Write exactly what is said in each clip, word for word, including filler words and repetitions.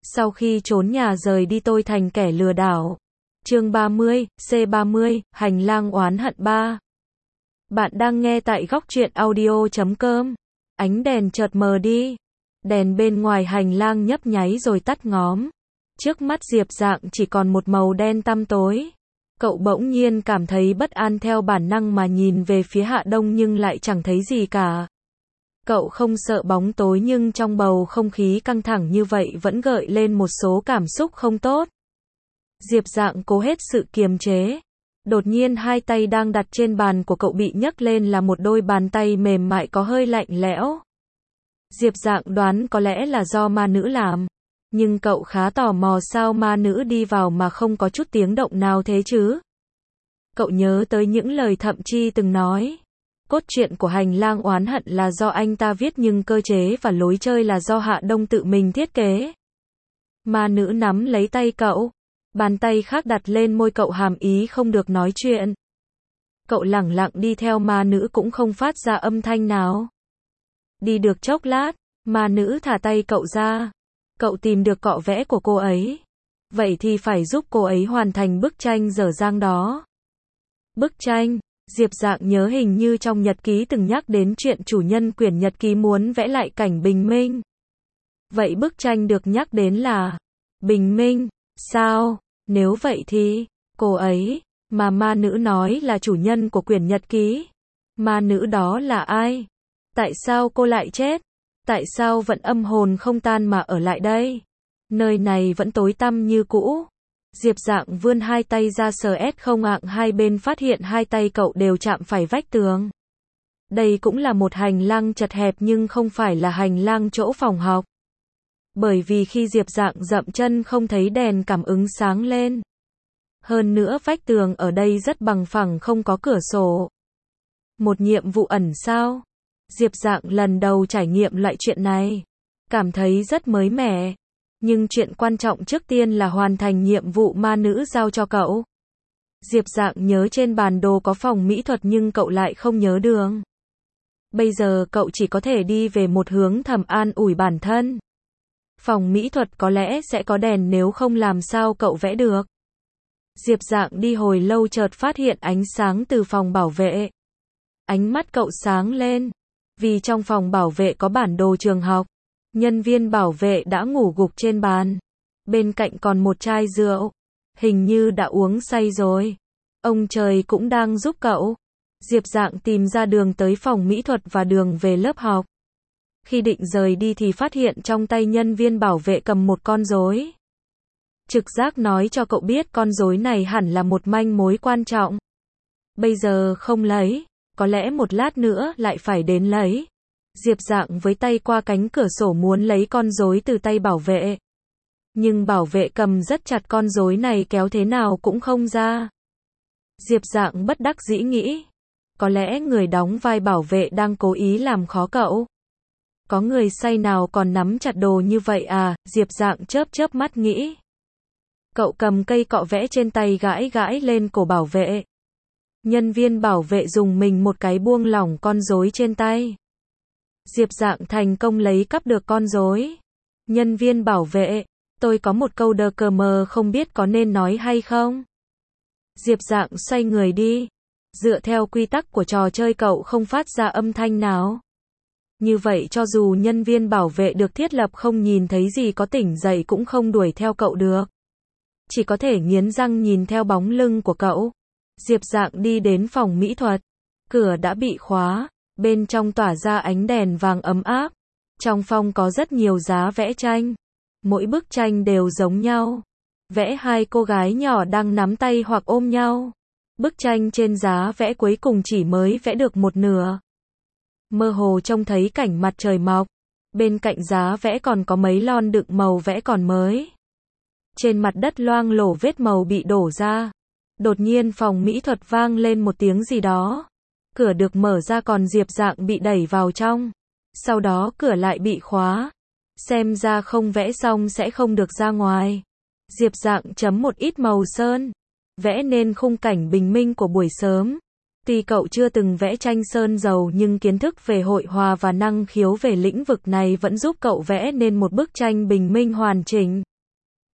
Sau khi trốn nhà rời đi tôi thành kẻ lừa đảo. Chương ba mươi, C ba mươi, Hành lang oán hận ba. Bạn đang nghe tại góc truyện audio chấm com. Ánh đèn chợt mờ đi. Đèn bên ngoài hành lang nhấp nháy rồi tắt ngóm. Trước mắt Diệp Dạng chỉ còn một màu đen tăm tối. Cậu bỗng nhiên cảm thấy bất an, theo bản năng mà nhìn về phía Hạ Đông nhưng lại chẳng thấy gì cả. Cậu không sợ bóng tối nhưng trong bầu không khí căng thẳng như vậy vẫn gợi lên một số cảm xúc không tốt. Diệp Dạng cố hết sự kiềm chế. Đột nhiên hai tay đang đặt trên bàn của cậu bị nhấc lên là một đôi bàn tay mềm mại có hơi lạnh lẽo. Diệp Dạng đoán có lẽ là do ma nữ làm. Nhưng cậu khá tò mò sao ma nữ đi vào mà không có chút tiếng động nào thế chứ. Cậu nhớ tới những lời Thậm Chi từng nói. Cốt truyện của Hành lang oán hận là do anh ta viết nhưng cơ chế và lối chơi là do Hạ Đông tự mình thiết kế. Ma nữ nắm lấy tay cậu. Bàn tay khác đặt lên môi cậu hàm ý không được nói chuyện. Cậu lẳng lặng đi theo ma nữ cũng không phát ra âm thanh nào. Đi được chốc lát, ma nữ thả tay cậu ra. Cậu tìm được cọ vẽ của cô ấy. Vậy thì phải giúp cô ấy hoàn thành bức tranh dở dang đó. Bức tranh, Diệp Dạng nhớ hình như trong nhật ký từng nhắc đến chuyện chủ nhân quyển nhật ký muốn vẽ lại cảnh bình minh. Vậy bức tranh được nhắc đến là bình minh, sao? Nếu vậy thì, cô ấy, mà ma nữ nói là chủ nhân của quyển nhật ký. Ma nữ đó là ai? Tại sao cô lại chết? Tại sao vẫn âm hồn không tan mà ở lại đây? Nơi này vẫn tối tăm như cũ. Diệp Dạng vươn hai tay ra sờ ét không ạng hai bên phát hiện hai tay cậu đều chạm phải vách tường. Đây cũng là một hành lang chật hẹp nhưng không phải là hành lang chỗ phòng học. Bởi vì khi Diệp Dạng dậm chân không thấy đèn cảm ứng sáng lên. Hơn nữa vách tường ở đây rất bằng phẳng không có cửa sổ. Một nhiệm vụ ẩn sao? Diệp Dạng lần đầu trải nghiệm loại chuyện này. Cảm thấy rất mới mẻ. Nhưng chuyện quan trọng trước tiên là hoàn thành nhiệm vụ ma nữ giao cho cậu. Diệp Dạng nhớ trên bản đồ có phòng mỹ thuật nhưng cậu lại không nhớ đường. Bây giờ cậu chỉ có thể đi về một hướng thầm an ủi bản thân. Phòng mỹ thuật có lẽ sẽ có đèn, nếu không làm sao cậu vẽ được. Diệp Dạng đi hồi lâu chợt phát hiện ánh sáng từ phòng bảo vệ. Ánh mắt cậu sáng lên. Vì trong phòng bảo vệ có bản đồ trường học. Nhân viên bảo vệ đã ngủ gục trên bàn. Bên cạnh còn một chai rượu. Hình như đã uống say rồi. Ông trời cũng đang giúp cậu. Diệp Dạng tìm ra đường tới phòng mỹ thuật và đường về lớp học. Khi định rời đi thì phát hiện trong tay nhân viên bảo vệ cầm một con rối. Trực giác nói cho cậu biết con rối này hẳn là một manh mối quan trọng. Bây giờ không lấy, có lẽ một lát nữa lại phải đến lấy. Diệp Dạng với tay qua cánh cửa sổ muốn lấy con rối từ tay bảo vệ. Nhưng bảo vệ cầm rất chặt con rối này, kéo thế nào cũng không ra. Diệp Dạng bất đắc dĩ nghĩ. Có lẽ người đóng vai bảo vệ đang cố ý làm khó cậu. Có người say nào còn nắm chặt đồ như vậy à? Diệp Dạng chớp chớp mắt nghĩ. Cậu cầm cây cọ vẽ trên tay gãi gãi lên cổ bảo vệ. Nhân viên bảo vệ dùng mình một cái buông lỏng con rối trên tay. Diệp Dạng thành công lấy cắp được con rối. Nhân viên bảo vệ, tôi có một câu đờ cờ mờ không biết có nên nói hay không. Diệp Dạng xoay người đi. Dựa theo quy tắc của trò chơi cậu không phát ra âm thanh nào. Như vậy cho dù nhân viên bảo vệ được thiết lập không nhìn thấy gì có tỉnh dậy cũng không đuổi theo cậu được. Chỉ có thể nghiến răng nhìn theo bóng lưng của cậu. Diệp Dạng đi đến phòng mỹ thuật. Cửa đã bị khóa. Bên trong tỏa ra ánh đèn vàng ấm áp. Trong phòng có rất nhiều giá vẽ tranh. Mỗi bức tranh đều giống nhau. Vẽ hai cô gái nhỏ đang nắm tay hoặc ôm nhau. Bức tranh trên giá vẽ cuối cùng chỉ mới vẽ được một nửa. Mơ hồ trông thấy cảnh mặt trời mọc. Bên cạnh giá vẽ còn có mấy lon đựng màu vẽ còn mới. Trên mặt đất loang lổ vết màu bị đổ ra. Đột nhiên phòng mỹ thuật vang lên một tiếng gì đó. Cửa được mở ra còn Diệp Dạng bị đẩy vào trong. Sau đó cửa lại bị khóa. Xem ra không vẽ xong sẽ không được ra ngoài. Diệp Dạng chấm một ít màu sơn. Vẽ nên khung cảnh bình minh của buổi sớm. Tuy cậu chưa từng vẽ tranh sơn dầu nhưng kiến thức về hội họa và năng khiếu về lĩnh vực này vẫn giúp cậu vẽ nên một bức tranh bình minh hoàn chỉnh.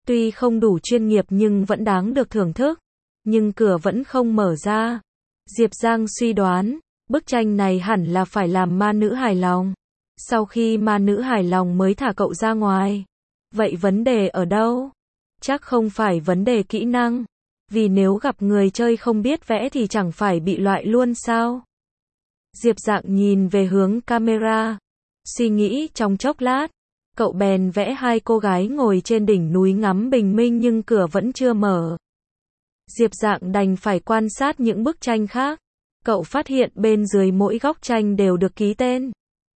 Tuy không đủ chuyên nghiệp nhưng vẫn đáng được thưởng thức. Nhưng cửa vẫn không mở ra. Diệp Giang suy đoán, bức tranh này hẳn là phải làm ma nữ hài lòng. Sau khi ma nữ hài lòng mới thả cậu ra ngoài. Vậy vấn đề ở đâu? Chắc không phải vấn đề kỹ năng. Vì nếu gặp người chơi không biết vẽ thì chẳng phải bị loại luôn sao? Diệp Dạng nhìn về hướng camera. Suy nghĩ trong chốc lát. Cậu bèn vẽ hai cô gái ngồi trên đỉnh núi ngắm bình minh nhưng cửa vẫn chưa mở. Diệp Dạng đành phải quan sát những bức tranh khác. Cậu phát hiện bên dưới mỗi góc tranh đều được ký tên.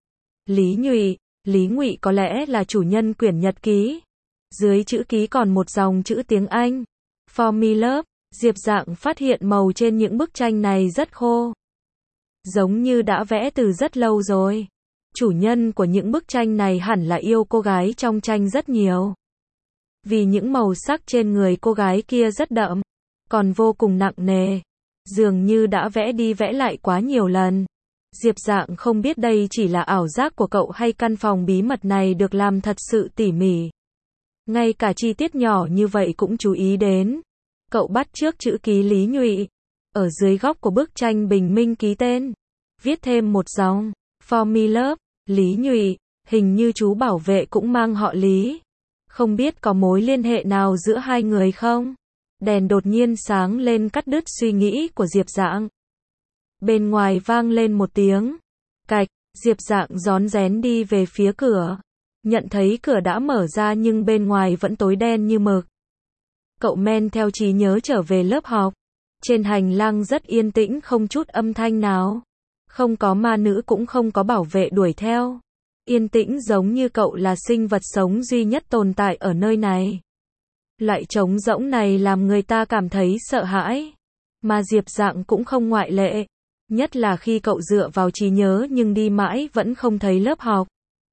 Lý Nhụy, Lý Ngụy có lẽ là chủ nhân quyển nhật ký. Dưới chữ ký còn một dòng chữ tiếng Anh. For me love. Diệp Dạng phát hiện màu trên những bức tranh này rất khô. Giống như đã vẽ từ rất lâu rồi. Chủ nhân của những bức tranh này hẳn là yêu cô gái trong tranh rất nhiều. Vì những màu sắc trên người cô gái kia rất đậm, còn vô cùng nặng nề. Dường như đã vẽ đi vẽ lại quá nhiều lần. Diệp Dạng không biết đây chỉ là ảo giác của cậu hay căn phòng bí mật này được làm thật sự tỉ mỉ. Ngay cả chi tiết nhỏ như vậy cũng chú ý đến. Cậu bắt chước chữ ký Lý Nhụy. Ở dưới góc của bức tranh bình minh ký tên. Viết thêm một dòng. For me love. Lý Nhụy. Hình như chú bảo vệ cũng mang họ Lý. Không biết có mối liên hệ nào giữa hai người không? Đèn đột nhiên sáng lên cắt đứt suy nghĩ của Diệp Dạng. Bên ngoài vang lên một tiếng. Cạch. Diệp Dạng rón rén đi về phía cửa. Nhận thấy cửa đã mở ra nhưng bên ngoài vẫn tối đen như mực. Cậu men theo trí nhớ trở về lớp học. Trên hành lang rất yên tĩnh không chút âm thanh nào. Không có ma nữ cũng không có bảo vệ đuổi theo. Yên tĩnh giống như cậu là sinh vật sống duy nhất tồn tại ở nơi này. Loại trống rỗng này làm người ta cảm thấy sợ hãi. Mà Diệp Dạng cũng không ngoại lệ. Nhất là khi cậu dựa vào trí nhớ nhưng đi mãi vẫn không thấy lớp học.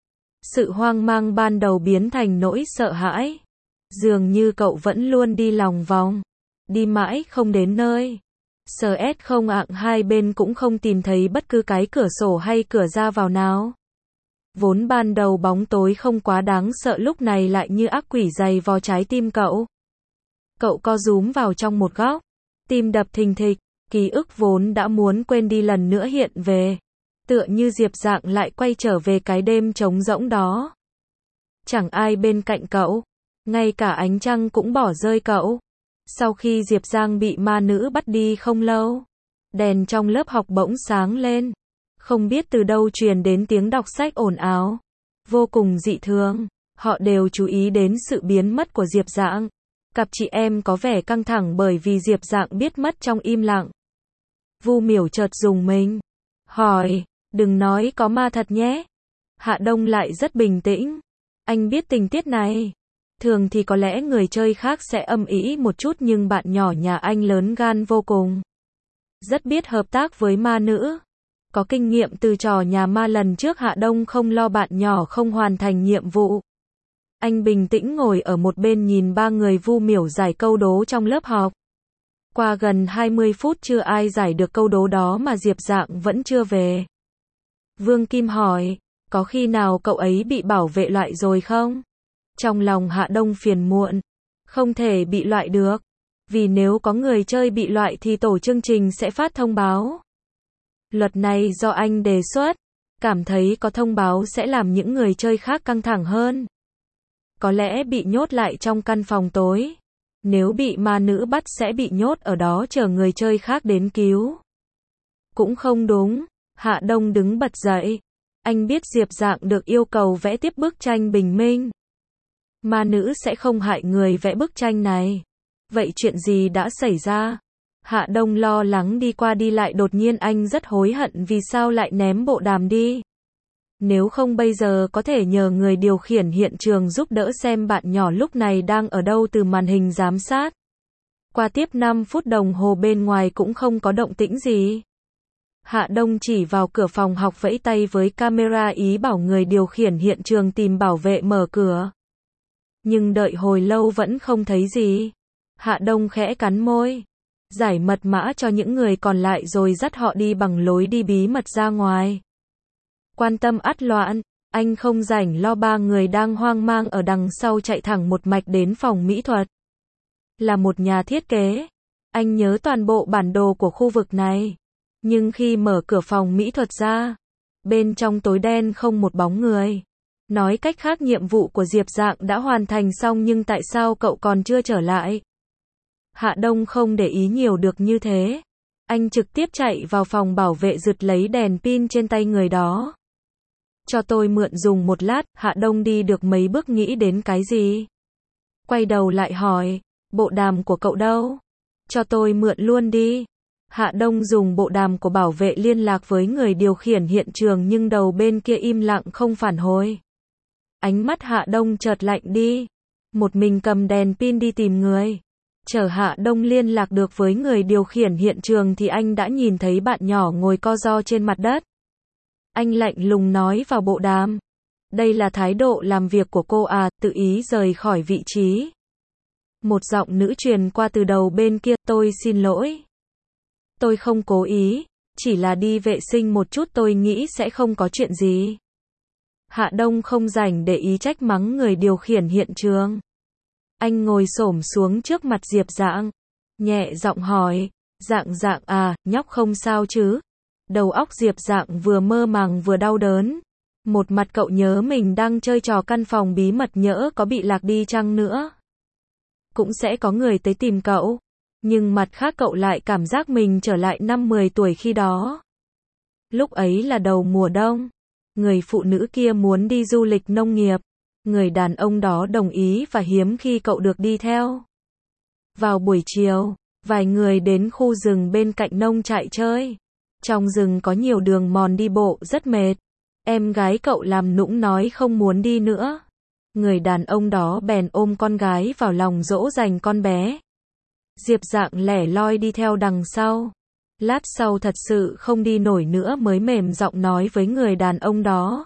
Sự hoang mang ban đầu biến thành nỗi sợ hãi. Dường như cậu vẫn luôn đi lòng vòng. Đi mãi không đến nơi. Sờ ét không ạng hai bên cũng không tìm thấy bất cứ cái cửa sổ hay cửa ra vào nào. Vốn ban đầu bóng tối không quá đáng sợ lúc này lại như ác quỷ dày vò trái tim cậu. Cậu co rúm vào trong một góc. Tim đập thình thịch. Ký ức vốn đã muốn quên đi lần nữa hiện về. Tựa như Diệp Dạng lại quay trở về cái đêm trống rỗng đó. Chẳng ai bên cạnh cậu. Ngay cả ánh trăng cũng bỏ rơi cậu. Sau khi Diệp Giang bị ma nữ bắt đi không lâu, đèn trong lớp học bỗng sáng lên. Không biết từ đâu truyền đến tiếng đọc sách ồn ào. Vô cùng dị thường. Họ đều chú ý đến sự biến mất của Diệp Dạng. Cặp chị em có vẻ căng thẳng bởi vì Diệp Dạng biết mất trong im lặng. Vu Miểu chợt rùng mình. Hỏi, đừng nói có ma thật nhé. Hạ Đông lại rất bình tĩnh. Anh biết tình tiết này. Thường thì có lẽ người chơi khác sẽ âm ĩ một chút nhưng bạn nhỏ nhà anh lớn gan vô cùng. Rất biết hợp tác với ma nữ. Có kinh nghiệm từ trò nhà ma lần trước Hạ Đông không lo bạn nhỏ không hoàn thành nhiệm vụ. Anh bình tĩnh ngồi ở một bên nhìn ba người Vu Miểu giải câu đố trong lớp học. Qua gần hai mươi phút chưa ai giải được câu đố đó mà Diệp Dạng vẫn chưa về. Vương Kim hỏi, có khi nào cậu ấy bị bảo vệ loại rồi không? Trong lòng Hạ Đông phiền muộn. Không thể bị loại được. Vì nếu có người chơi bị loại thì tổ chương trình sẽ phát thông báo. Luật này do anh đề xuất. Cảm thấy có thông báo sẽ làm những người chơi khác căng thẳng hơn. Có lẽ bị nhốt lại trong căn phòng tối. Nếu bị ma nữ bắt sẽ bị nhốt ở đó chờ người chơi khác đến cứu. Cũng không đúng. Hạ Đông đứng bật dậy. Anh biết Diệp Dạng được yêu cầu vẽ tiếp bức tranh bình minh. Ma nữ sẽ không hại người vẽ bức tranh này. Vậy chuyện gì đã xảy ra? Hạ Đông lo lắng đi qua đi lại đột nhiên anh rất hối hận vì sao lại ném bộ đàm đi. Nếu không bây giờ có thể nhờ người điều khiển hiện trường giúp đỡ xem bạn nhỏ lúc này đang ở đâu từ màn hình giám sát. Qua tiếp năm phút đồng hồ bên ngoài cũng không có động tĩnh gì. Hạ Đông chỉ vào cửa phòng học vẫy tay với camera ý bảo người điều khiển hiện trường tìm bảo vệ mở cửa. Nhưng đợi hồi lâu vẫn không thấy gì. Hạ Đông khẽ cắn môi. Giải mật mã cho những người còn lại rồi dắt họ đi bằng lối đi bí mật ra ngoài. Quan tâm ắt loạn. Anh không rảnh lo ba người đang hoang mang ở đằng sau chạy thẳng một mạch đến phòng mỹ thuật. Là một nhà thiết kế, anh nhớ toàn bộ bản đồ của khu vực này. Nhưng khi mở cửa phòng mỹ thuật ra, bên trong tối đen không một bóng người. Nói cách khác nhiệm vụ của Diệp Dạng đã hoàn thành xong nhưng tại sao cậu còn chưa trở lại? Hạ Đông không để ý nhiều được như thế. Anh trực tiếp chạy vào phòng bảo vệ giật lấy đèn pin trên tay người đó. Cho tôi mượn dùng một lát, Hạ Đông đi được mấy bước nghĩ đến cái gì? Quay đầu lại hỏi, bộ đàm của cậu đâu? Cho tôi mượn luôn đi. Hạ Đông dùng bộ đàm của bảo vệ liên lạc với người điều khiển hiện trường nhưng đầu bên kia im lặng không phản hồi. Ánh mắt Hạ Đông chợt lạnh đi. Một mình cầm đèn pin đi tìm người. Chờ Hạ Đông liên lạc được với người điều khiển hiện trường thì anh đã nhìn thấy bạn nhỏ ngồi co ro trên mặt đất. Anh lạnh lùng nói vào bộ đàm. Đây là thái độ làm việc của cô à, tự ý rời khỏi vị trí. Một giọng nữ truyền qua từ đầu bên kia, tôi xin lỗi. Tôi không cố ý, chỉ là đi vệ sinh một chút tôi nghĩ sẽ không có chuyện gì. Hạ Đông không rảnh để ý trách mắng người điều khiển hiện trường. Anh ngồi xổm xuống trước mặt Diệp Dạng, nhẹ giọng hỏi, Dạng Dạng à, nhóc không sao chứ? Đầu óc Diệp Dạng vừa mơ màng vừa đau đớn. Một mặt cậu nhớ mình đang chơi trò căn phòng bí mật nhỡ có bị lạc đi chăng nữa. Cũng sẽ có người tới tìm cậu. Nhưng mặt khác cậu lại cảm giác mình trở lại năm mười tuổi khi đó. Lúc ấy là đầu mùa đông. Người phụ nữ kia muốn đi du lịch nông nghiệp. Người đàn ông đó đồng ý và hiếm khi cậu được đi theo. Vào buổi chiều, vài người đến khu rừng bên cạnh nông trại chơi. Trong rừng có nhiều đường mòn đi bộ rất mệt. Em gái cậu làm nũng nói không muốn đi nữa. Người đàn ông đó bèn ôm con gái vào lòng dỗ dành con bé. Diệp Dạng lẻ loi đi theo đằng sau. Lát sau thật sự không đi nổi nữa mới mềm giọng nói với người đàn ông đó.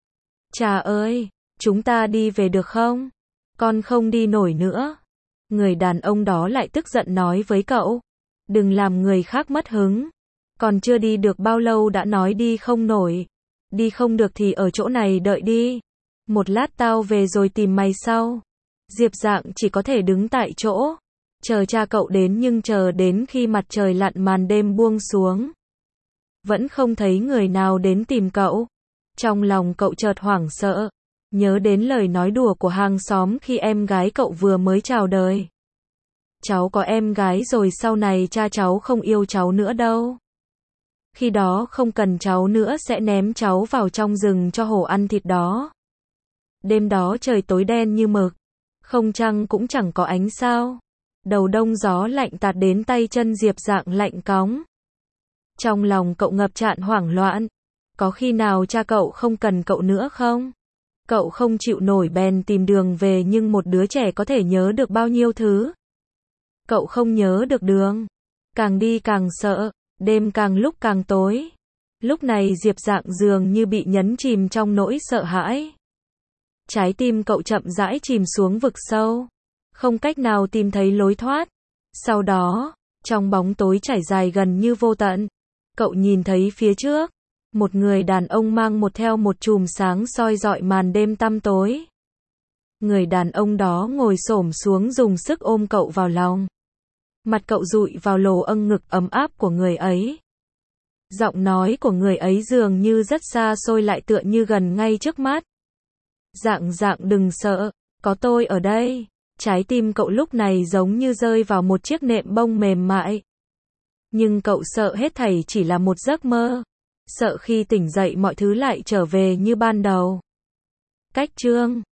Chà ơi, chúng ta đi về được không? Con không đi nổi nữa. Người đàn ông đó lại tức giận nói với cậu. Đừng làm người khác mất hứng. Còn chưa đi được bao lâu đã nói đi không nổi. Đi không được thì ở chỗ này đợi đi. Một lát tao về rồi tìm mày sau. Diệp Dạng chỉ có thể đứng tại chỗ. Chờ cha cậu đến nhưng chờ đến khi mặt trời lặn màn đêm buông xuống. Vẫn không thấy người nào đến tìm cậu. Trong lòng cậu chợt hoảng sợ. Nhớ đến lời nói đùa của hàng xóm khi em gái cậu vừa mới chào đời. Cháu có em gái rồi sau này cha cháu không yêu cháu nữa đâu. Khi đó không cần cháu nữa sẽ ném cháu vào trong rừng cho hổ ăn thịt đó. Đêm đó trời tối đen như mực. Không trăng cũng chẳng có ánh sao. Đầu đông gió lạnh tạt đến tay chân Diệp Dạng lạnh cóng. Trong lòng cậu ngập tràn hoảng loạn. Có khi nào cha cậu không cần cậu nữa không? Cậu không chịu nổi bèn tìm đường về nhưng một đứa trẻ có thể nhớ được bao nhiêu thứ. Cậu không nhớ được đường. Càng đi càng sợ, đêm càng lúc càng tối. Lúc này Diệp Dạng dường như bị nhấn chìm trong nỗi sợ hãi. Trái tim cậu chậm rãi chìm xuống vực sâu. Không cách nào tìm thấy lối thoát. Sau đó, trong bóng tối trải dài gần như vô tận, cậu nhìn thấy phía trước. Một người đàn ông mang một theo một chùm sáng soi rọi màn đêm tăm tối. Người đàn ông đó ngồi xổm xuống dùng sức ôm cậu vào lòng. Mặt cậu dụi vào lồ âng ngực ấm áp của người ấy. Giọng nói của người ấy dường như rất xa xôi lại tựa như gần ngay trước mắt. Dạng Dạng đừng sợ, có tôi ở đây. Trái tim cậu lúc này giống như rơi vào một chiếc nệm bông mềm mại. Nhưng cậu sợ hết thảy chỉ là một giấc mơ. Sợ khi tỉnh dậy mọi thứ lại trở về như ban đầu. Cách chương